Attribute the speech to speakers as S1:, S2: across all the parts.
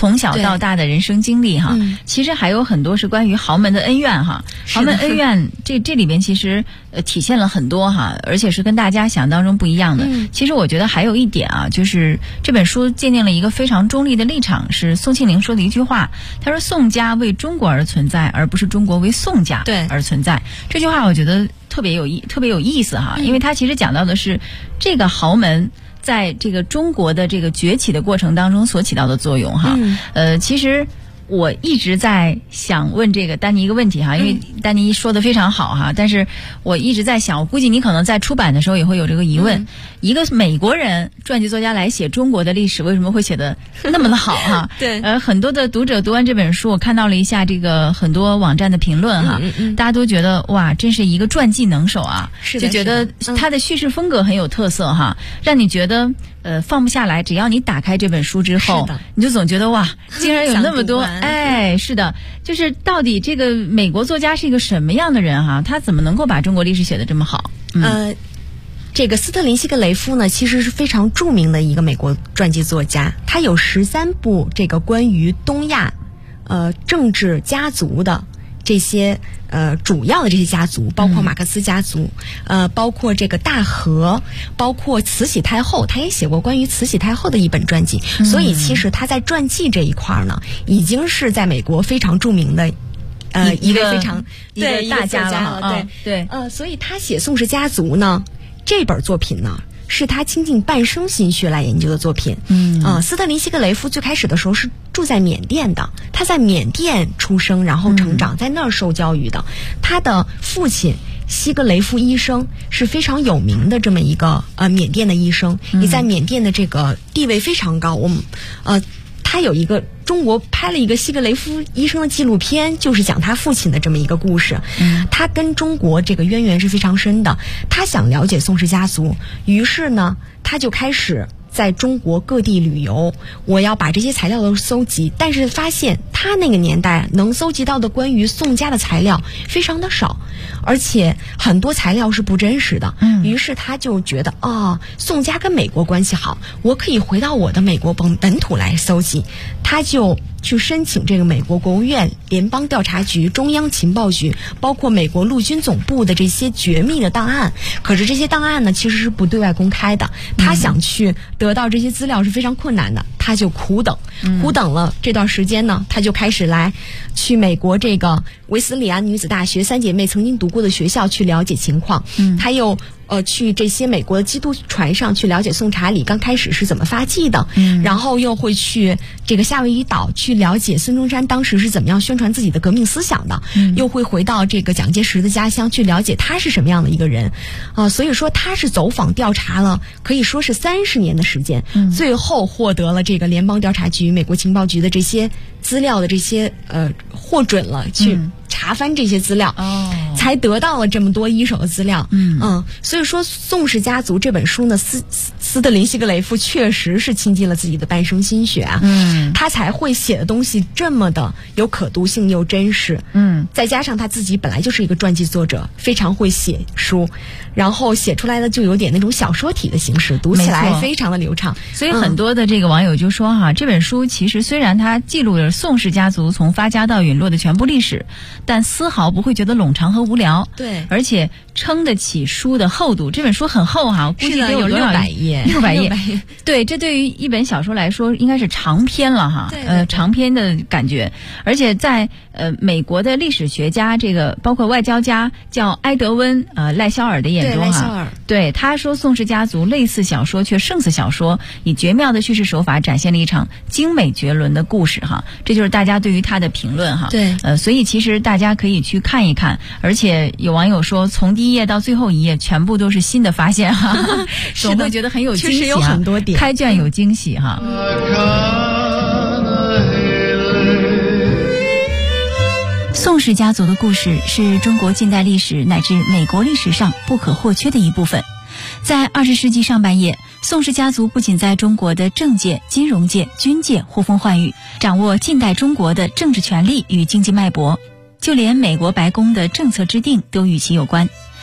S1: 从小到大的人生经历哈，其实还有很多是关于豪门的恩怨哈。豪门恩怨这里边其实体现了很多哈，而且是跟大家想当中不一样的。其实我觉得还有一点啊，就是这本书鉴定了一个非常中立的立场，是宋庆龄说的一句话，他说宋家为中国而存在，而不是中国为宋家而存在。这句话我觉得特别有意思哈，因为他其实讲到的是这个豪门在这个中国的这个崛起的过程当中所起到的作用哈。其实我一直在想问这个丹尼一个问题哈，因为丹尼说的非常好哈，但是我一直在想，我估计你可能在出版的时候也会有这个疑问，一个美国人传记作家来写中国的历史，为什么会写得那么的好哈？对，很多的读者读完这本书，我看到了一下这个很多网站的评论哈，大家都觉得哇，真是一个传记能手啊，就觉得他的叙事风格很有特色哈，让你觉得放不下来。只要你打开这本书之后，你就总觉得哇，竟然有那么多。哎，是的，就是到底这个美国作家是一个什么样的人哈？他怎么能够把中国历史写得这么好？
S2: 这个斯特林希格雷夫呢，其实是非常著名的一个美国传记作家，他有13部这个关于东亚政治家族的这些主要的这些家族，包括马克思家族，包括这个大和，包括慈禧太后，他也写过关于慈禧太后的一本传记。所以其实他在传记这一块呢，已经是在美国非常著名的一位非常
S1: 对大家了。对，
S2: 所以他写宋氏家族呢，这本作品呢，是他倾尽半生心血来研究的作品。斯特林希格雷夫最开始的时候是住在缅甸的，他在缅甸出生，然后成长，在那儿受教育的。他的父亲希格雷夫医生是非常有名的这么一个缅甸的医生，也在缅甸的这个地位非常高。他有一个中国拍了一个希格雷夫医生的纪录片，就是讲他父亲的这么一个故事。他跟中国这个渊源是非常深的，他想了解宋氏家族，于是呢他就开始在中国各地旅游，我要把这些材料都搜集，但是发现他那个年代能搜集到的关于宋家的材料非常的少，而且很多材料是不真实的。于是他就觉得宋家跟美国关系好，我可以回到我的美国本土来搜集。他就去申请这个美国国务院、联邦调查局、中央情报局，包括美国陆军总部的这些绝密的档案。可是这些档案呢，其实是不对外公开的。他想去得到这些资料是非常困难的，他就苦等了这段时间呢，他就开始去美国这个维斯里安女子大学3姐妹曾经读过的学校去了解情况。他又去这些美国的基督船上去了解宋查理刚开始是怎么发迹的，然后又会去这个夏威夷岛去了解孙中山当时是怎么样宣传自己的革命思想的，又会回到这个蒋介石的家乡去了解他是什么样的一个人。所以说他是走访调查了可以说是30年的时间，最后获得了这个联邦调查局、美国情报局的这些资料的这些获准了去查翻这些资料，才得到了这么多一手的资料。所以说《宋氏家族》这本书呢，斯特林希格雷夫确实是倾尽了自己的半生心血啊，他才会写的东西这么的有可读性又真实。再加上他自己本来就是一个传记作者，非常会写书，然后写出来的就有点那种小说体的形式，读起来非常的流畅。
S1: 所以很多的这个网友就说哈，这本书其实虽然它记录了宋氏家族从发家到陨落的全部历史，但丝毫不会觉得冗长和无聊。
S2: 对，
S1: 而且撑得起书的厚度。这本书很厚哈，我估计得有
S2: 600页。
S1: 600页。对，这对于一本小说来说应该是长篇了哈。
S2: 对，
S1: 长篇的感觉。而且在美国的历史学家，这个包括外交家叫埃德温赖肖尔的眼中哈，对他说宋氏家族类似小说却胜似小说，以绝妙的叙事手法展现了一场精美绝伦的故事哈。这就是大家对于他的评论哈。
S2: 对，
S1: 所以其实大家可以去看一看，而且有网友说从第一页到最后一页全部都是新的发现哈，总会觉得很有惊喜，
S2: 确实有很多点，
S1: 开卷有惊喜哈。宋氏家族的故事是中国近代历史乃至美国历史上不可或缺的一部分。在20世纪上半叶，宋氏家族不仅在中国的政界、金融界、军界呼风唤雨，掌握近代中国的政治权力与经济脉搏，就连美国白宫的政策制定都与其有关。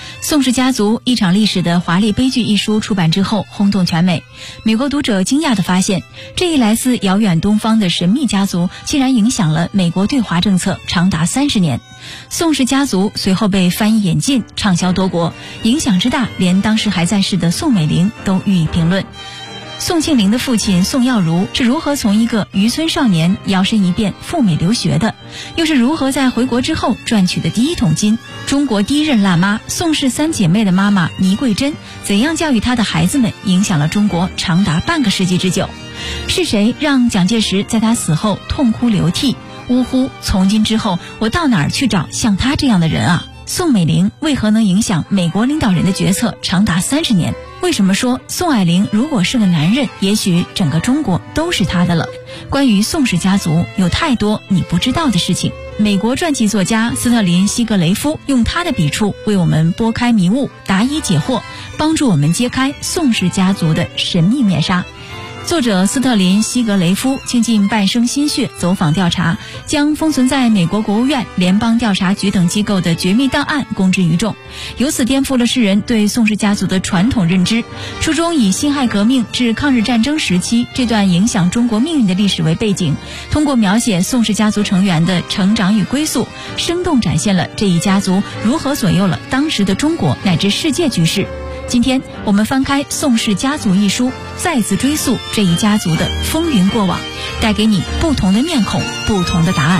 S1: 宋氏家族：一场历史的华丽悲剧一书出版之后轰动全美。美国读者惊讶地发现，这一来自遥远东方的神秘家族竟然影响了美国对华政策长达30年。宋氏家族随后被翻译引进，畅销多国，影响之大，连当时还在世的宋美龄都予以评论。宋庆龄的父亲宋耀如是如何从一个渔村少年摇身一变赴美留学的，又是如何在回国之后赚取的第一桶金？中国第一任辣妈宋氏3姐妹的妈妈倪桂珍怎样教育她的孩子们，影响了中国长达半个世纪之久？是谁让蒋介石在她死后痛哭流涕，呜呼，从今之后我到哪儿去找像她这样的人啊？宋美龄为何能影响美国领导人的决策长达30年？为什么说宋霭龄如果是个男人，也许整个中国都是他的了？关于宋氏家族，有太多你不知道的事情。美国传记作家斯特林·西格雷夫用他的笔触为我们拨开迷雾，答疑解惑，帮助我们揭开宋氏家族的神秘面纱。作者斯特林·西格雷夫倾尽半生心血走访调查，将封存在美国国务院、联邦调查局等机构的绝密档案公之于众，由此颠覆了世人对宋氏家族的传统认知。书中以辛亥革命至抗日战争时期这段影响中国命运的历史为背景，通过描写宋氏家族成员的成长与归宿，生动展现了这一家族如何左右了当时的中国乃至世界局势。今天我们翻开《宋氏家族》一书，再次追溯这一家族的风云过往，带给你不同的面孔，不同的答案。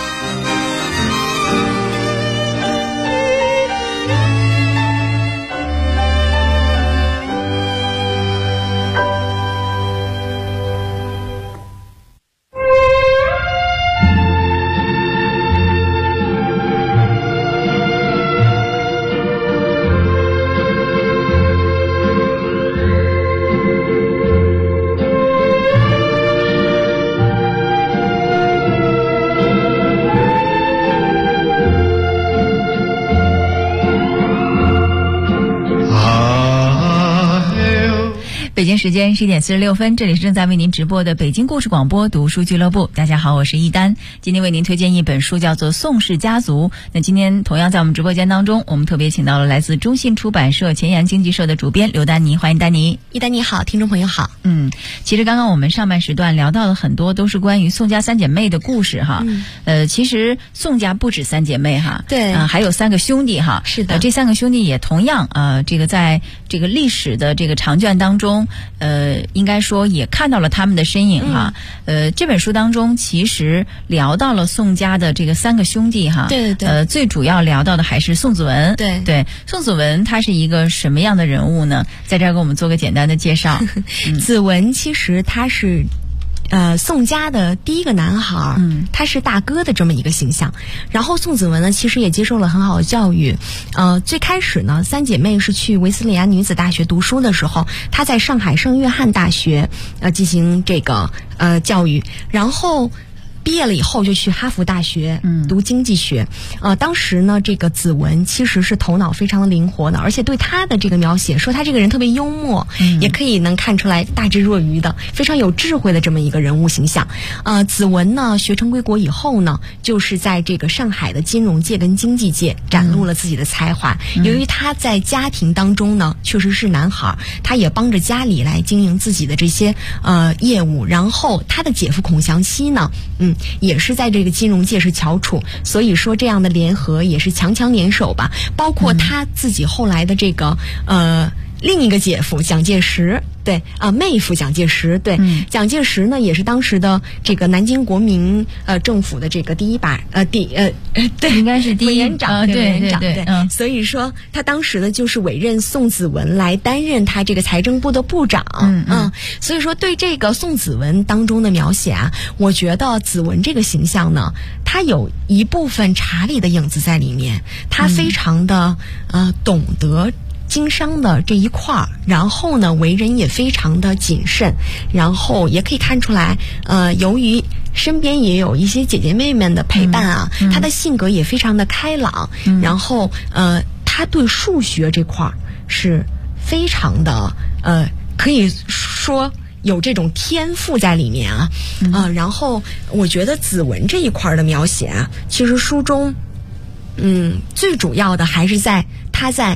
S1: 北京时间11点46分，这里是正在为您直播的北京故事广播读书俱乐部。大家好，我是一丹，今天为您推荐一本书，叫做《宋氏家族》。那今天同样在我们直播间当中，我们特别请到了来自中信出版社前沿经济社的主编刘丹妮，欢迎丹妮。
S2: 一丹你好，听众朋友好。
S1: 其实刚刚我们上半时段聊到了很多都是关于宋家3姐妹的故事哈。其实宋家不止3姐妹哈，
S2: 对，
S1: 还有3个兄弟哈。
S2: 是的，
S1: 这3个兄弟也同样这个在这个历史的这个长卷当中，应该说也看到了他们的身影哈。这本书当中其实聊到了宋家的这个3个兄弟哈。
S2: 对对对。
S1: 最主要聊到的还是宋子文。对，宋子文他是一个什么样的人物呢？在这儿给我们做个简单的介绍。
S2: 子文其实他是宋家的第一个男孩，他是大哥的这么一个形象。然后宋子文呢，其实也接受了很好的教育。最开始呢，3姐妹是去维斯利安女子大学读书的时候，她在上海圣约翰大学进行这个教育，然后毕业了以后就去哈佛大学读经济学。当时呢，这个子文其实是头脑非常的灵活的，而且对他的这个描写说他这个人特别幽默，也可以能看出来大智若愚的，非常有智慧的这么一个人物形象。子文呢学成归国以后呢，就是在这个上海的金融界跟经济界展露了自己的才华。由于他在家庭当中呢确实是男孩，他也帮着家里来经营自己的这些业务。然后他的姐夫孔祥熙呢也是在这个金融界是翘楚，所以说这样的联合也是强强联手吧。包括他自己后来的这个另一个姐夫蒋介石，对妹夫蒋介石，对，蒋介石呢也是当时的这个南京国民政府的这个第一把对，
S1: 应该是第一
S2: 委员长，委员长，
S1: 对，
S2: 所以说他当时呢就是委任宋子文来担任他这个财政部的部长。所以说对这个宋子文当中的描写啊，我觉得子文这个形象呢，他有一部分查理的影子在里面，他非常的懂得经商的这一块儿，然后呢为人也非常的谨慎，然后也可以看出来由于身边也有一些姐姐妹妹的陪伴啊，他的性格也非常的开朗，然后他对数学这块儿是非常的可以说有这种天赋在里面啊。然后我觉得子文这一块的描写啊，其实书中最主要的还是在他在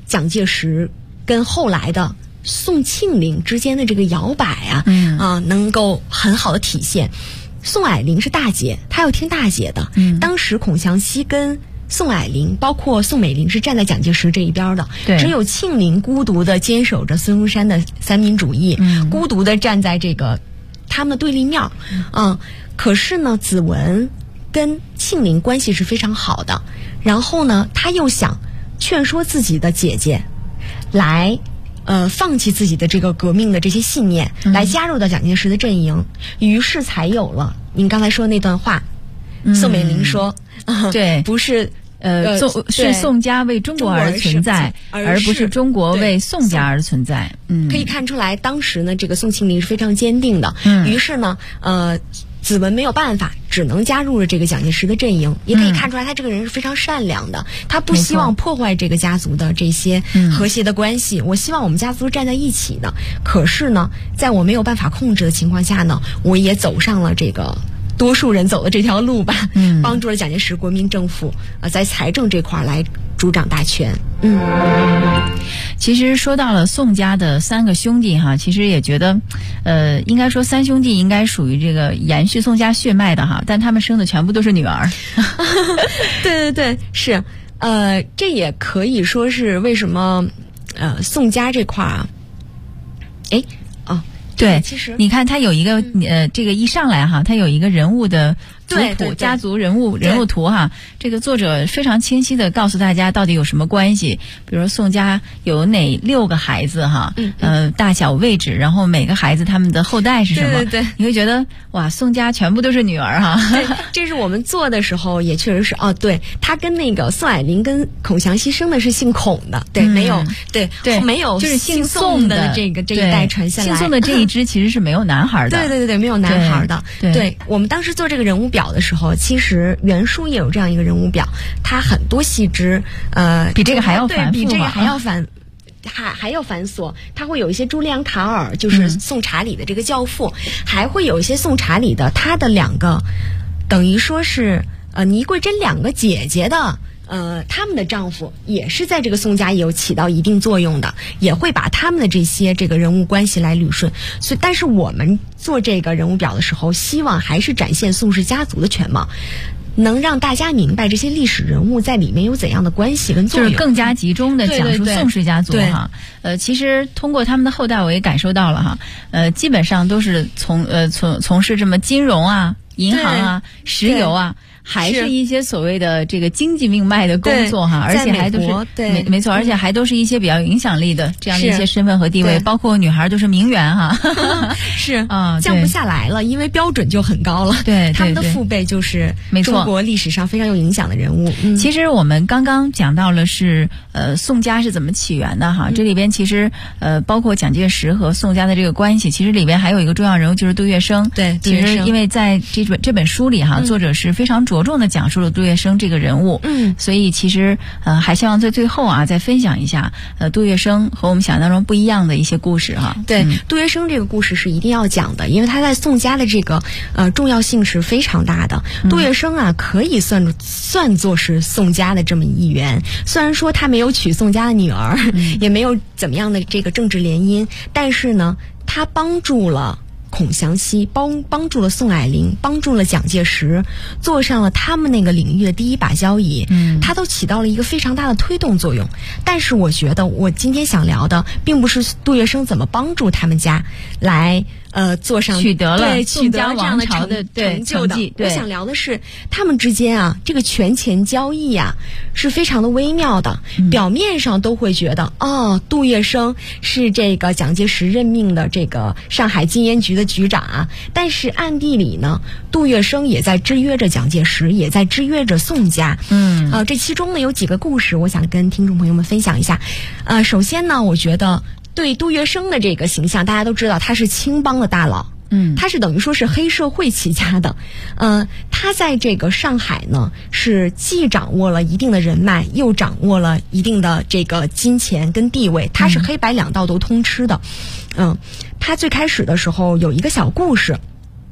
S2: 蒋介石跟后来的宋庆龄之间的这个摇摆能够很好的体现。宋霭龄是大姐，她要听大姐的。当时孔祥熙跟宋霭龄，包括宋美龄是站在蒋介石这一边的，只有庆龄孤独的坚守着孙中山的三民主义，孤独的站在这个他们的对立面。可是呢，子文跟庆龄关系是非常好的，然后呢，他又想劝说自己的姐姐来放弃自己的这个革命的这些信念，来加入到蒋介石的阵营，于是才有了您刚才说的那段话。宋美龄说，
S1: 对，
S2: 不是
S1: 是宋家为中国而存在，而不是中国为宋家而存在。
S2: 可以看出来，当时呢，这个宋庆龄是非常坚定的。于是呢，子文没有办法，只能加入了这个蒋介石的阵营。也可以看出来，他这个人是非常善良的，他不希望破坏这个家族的这些和谐的关系。我希望我们家族站在一起的。可是呢，在我没有办法控制的情况下呢，我也走上了这个多数人走的这条路吧，帮助了蒋介石国民政府在财政这块来主掌大权。
S1: 其实说到了宋家的三个兄弟哈，其实也觉得，应该说三兄弟应该属于这个延续宋家血脉的哈，但他们生的全部都是女儿。
S2: 对对对，是，这也可以说是为什么，宋家这块啊，
S1: 对，
S2: 其实
S1: 你看他有一个这个一上来哈，他有一个人物的族谱，家族人物图哈，这个作者非常清晰的告诉大家到底有什么关系。比如说宋家有哪6个孩子哈，大小位置，然后每个孩子他们的后代是什么？
S2: 对，
S1: 你会觉得哇，宋家全部都是女儿哈。
S2: 这是我们做的时候也确实是对，他跟那个宋霭龄跟孔祥熙生的是姓孔的，对，没有对没有
S1: 就是
S2: 姓
S1: 宋
S2: 的这一代传下来，
S1: 姓宋的这一支其实是没有男孩的。
S2: 对，没有男孩的。对，我们当时做这个人物表的时候，其实原书也有这样一个人物表，它很多细枝，
S1: 比这个还要繁复，
S2: 比这个还要还要繁琐。它会有一些朱利安·卡尔，就是宋查理的这个教父，还会有一些宋查理的他的2个，等于说是倪桂珍2个姐姐的。他们的丈夫也是在这个宋家也有起到一定作用的，也会把他们的这个人物关系来捋顺。所以，但是我们做这个人物表的时候，希望还是展现宋氏家族的全貌，能让大家明白这些历史人物在里面有怎样的关系跟作用，
S1: 就是更加集中的讲述宋氏家族哈。其实通过他们的后代，我也感受到了哈，基本上都是从事这么金融啊、银行啊、石油啊。还是一些所谓的这个经济命脉的工作哈，而且还都是没错，而且还都是一些比较有影响力的这样的一些身份和地位，包括女孩都是名媛哈。
S2: 是降不下来了，因为标准就很高了。对，他们的父辈就是中国历史上非常有影响的人物。
S1: 其实我们刚刚讲到了是宋家是怎么起源的哈，这里边其实包括蒋介石和宋家的这个关系，其实里边还有一个重要人物就是杜月笙。
S2: 对，
S1: 其实因为在这本书里哈，作者是非常着重的讲述了杜月笙这个人物，所以其实还希望在最后再分享一下杜月笙和我们想象当中不一样的一些故事哈。
S2: 对，杜月笙这个故事是一定要讲的，因为他在宋家的这个重要性是非常大的。杜月笙可以算作是宋家的这么一员，虽然说他没有娶宋家的女儿，也没有怎么样的这个政治联姻，但是呢，他帮助了孔祥熙，帮助了宋霭龄，帮助了蒋介石，坐上了他们那个领域的第一把交椅，他都起到了一个非常大的推动作用。但是我觉得我今天想聊的并不是杜月笙怎么帮助他们家来坐上
S1: 取得了
S2: 宋家
S1: 王朝的
S2: 成就的。
S1: 我
S2: 想聊的是他们之间这个权钱交易是非常的微妙的。表面上都会觉得杜月笙是这个蒋介石任命的这个上海禁烟局的局长但是暗地里呢，杜月笙也在制约着蒋介石，也在制约着宋家。这其中呢有几个故事，我想跟听众朋友们分享一下。首先呢，我觉得对杜月笙的这个形象，大家都知道他是青帮的大佬，他是等于说是黑社会起家的，他在这个上海呢是既掌握了一定的人脉，又掌握了一定的这个金钱跟地位，他是黑白两道都通吃的。他最开始的时候有一个小故事，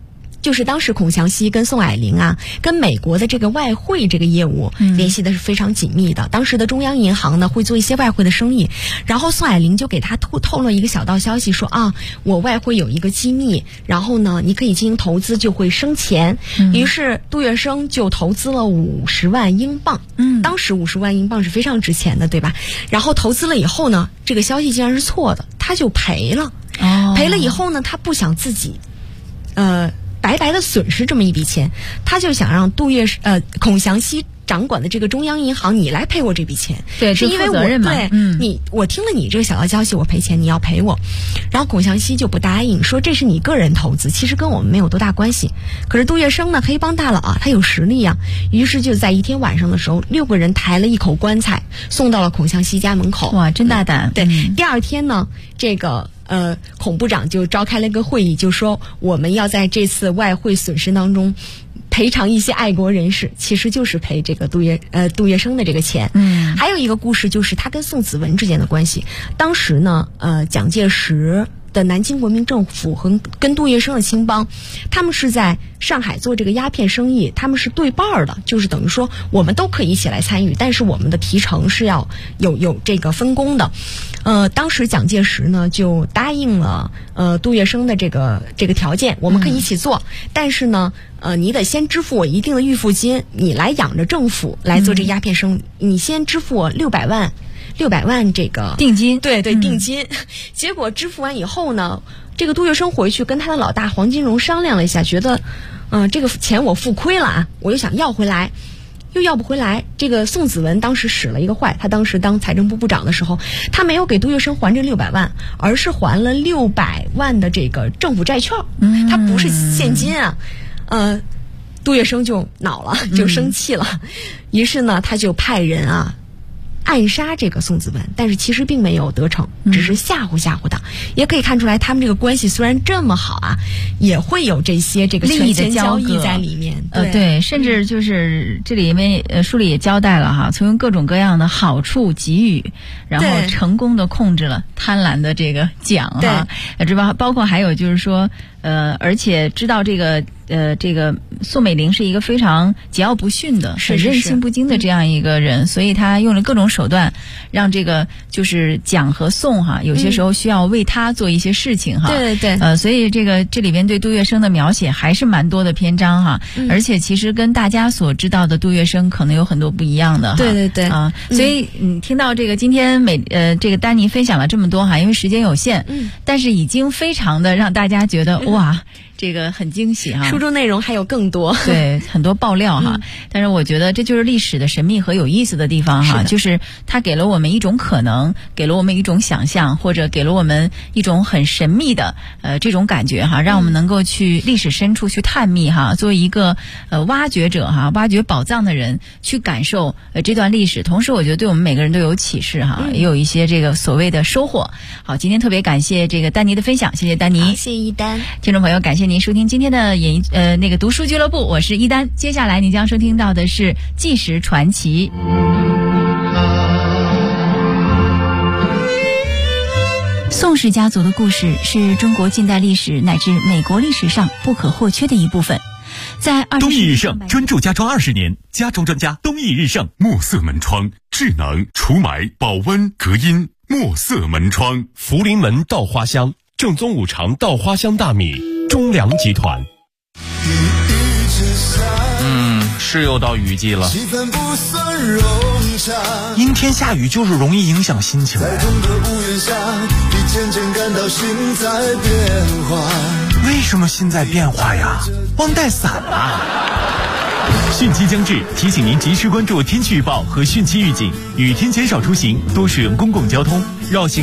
S2: 就是当时孔祥熙跟宋霭龄啊，跟美国的这个外汇这个业务联系的是非常紧密的。当时的中央银行呢会做一些外汇的生意，然后宋霭龄就给他透露一个小道消息，说啊，我外汇有一个机密，然后呢你可以进行投资，就会生钱。于是杜月笙就投资了50万英镑，当时50万英镑是非常值钱的，对吧？然后投资了以后呢，这个消息竟然是错的，他就赔了。赔了以后呢，他不想自己白白的损失这么一笔钱，他就想让孔祥熙掌管的这个中央银行，你来赔我这笔钱。
S1: 对，
S2: 是因为我听了你这个小道消息，我赔钱，你要赔我。然后孔祥熙就不答应，说这是你个人投资，其实跟我们没有多大关系。可是杜月笙呢，黑帮大佬啊，他有实力啊，于是就在一天晚上的时候，6个人抬了一口棺材送到了孔祥熙家门口。
S1: 哇，真大胆！
S2: 对，第二天呢，这个孔部长就召开了一个会议，就说我们要在这次外汇损失当中赔偿一些爱国人士，其实就是赔这个杜月笙的这个钱。还有一个故事就是他跟宋子文之间的关系。当时呢，蒋介石的南京国民政府和跟杜月笙的青帮，他们是在上海做这个鸦片生意，他们是对半的，就是等于说我们都可以一起来参与，但是我们的提成是要有这个分工的。当时蒋介石呢就答应了杜月笙的这个条件，我们可以一起做，但是呢你得先支付我一定的预付金，你来养着政府来做这鸦片生意，你先支付我600万这个
S1: 定金。
S2: 对，定金。结果支付完以后呢，这个杜月笙回去跟他的老大黄金荣商量了一下，觉得这个钱我付亏了啊，我又想要回来，又要不回来。这个宋子文当时使了一个坏，他当时当财政部部长的时候，他没有给杜月笙还这600万，而是还了600万的这个政府债券，他不是现金啊。杜月笙就恼了，就生气了，于是呢他就派人暗杀这个宋子文，但是其实并没有得逞，只是吓唬他。也可以看出来，他们这个关系虽然这么好啊，也会有这些这个
S1: 利益的
S2: 交易在里面。
S1: 对，甚至就是这里面书里也交代了哈，从各种各样的好处给予，然后成功的控制了贪婪的这个奖哈。这包括还有就是说，而且知道这个宋美龄是一个非常桀骜不驯的、很任性不惊的这样一个人，所以他用了各种手段，让这个就是蒋和宋哈，有些时候需要为他做一些事情哈。
S2: 对。
S1: 所以这里边对杜月笙的描写还是蛮多的篇章哈，而且其实跟大家所知道的杜月笙可能有很多不一样的哈。
S2: 对
S1: 所以听到这个今天这个丹妮分享了这么多哈，因为时间有限，但是已经非常的让大家觉得哇。这个很惊喜哈，
S2: 书中内容还有更多，
S1: 对，很多爆料哈。但是我觉得这就是历史的神秘和有意思的地方哈，就是它给了我们一种可能，给了我们一种想象，或者给了我们一种很神秘的这种感觉哈，让我们能够去历史深处去探秘哈，作为一个挖掘者哈，挖掘宝藏的人去感受这段历史，同时我觉得对我们每个人都有启示哈，也有一些这个所谓的收获。好，今天特别感谢这个丹妮的分享，谢谢丹妮，
S2: 谢谢一丹，
S1: 听众朋友，感谢您收听今天的读书俱乐部，我是一丹。接下来你将收听到的是《纪实传奇》。宋氏家族的故事是中国近代历史乃至美国历史上不可或缺的一部分。在
S3: 东益日盛专注家装20年，家装专家东益日盛墨色门窗，智能除霾、保温、隔音，墨色门窗。
S4: 福临门稻花香，正宗5常稻花香大米，中粮集团。
S5: 是又到雨季了，
S6: 阴天下雨就是容易影响心情。为什么心在变化呀？忘带伞啊！
S3: 汛期将至，提醒您及时关注天气预报和汛期预警，雨天减少出行，多使用公共交通，绕行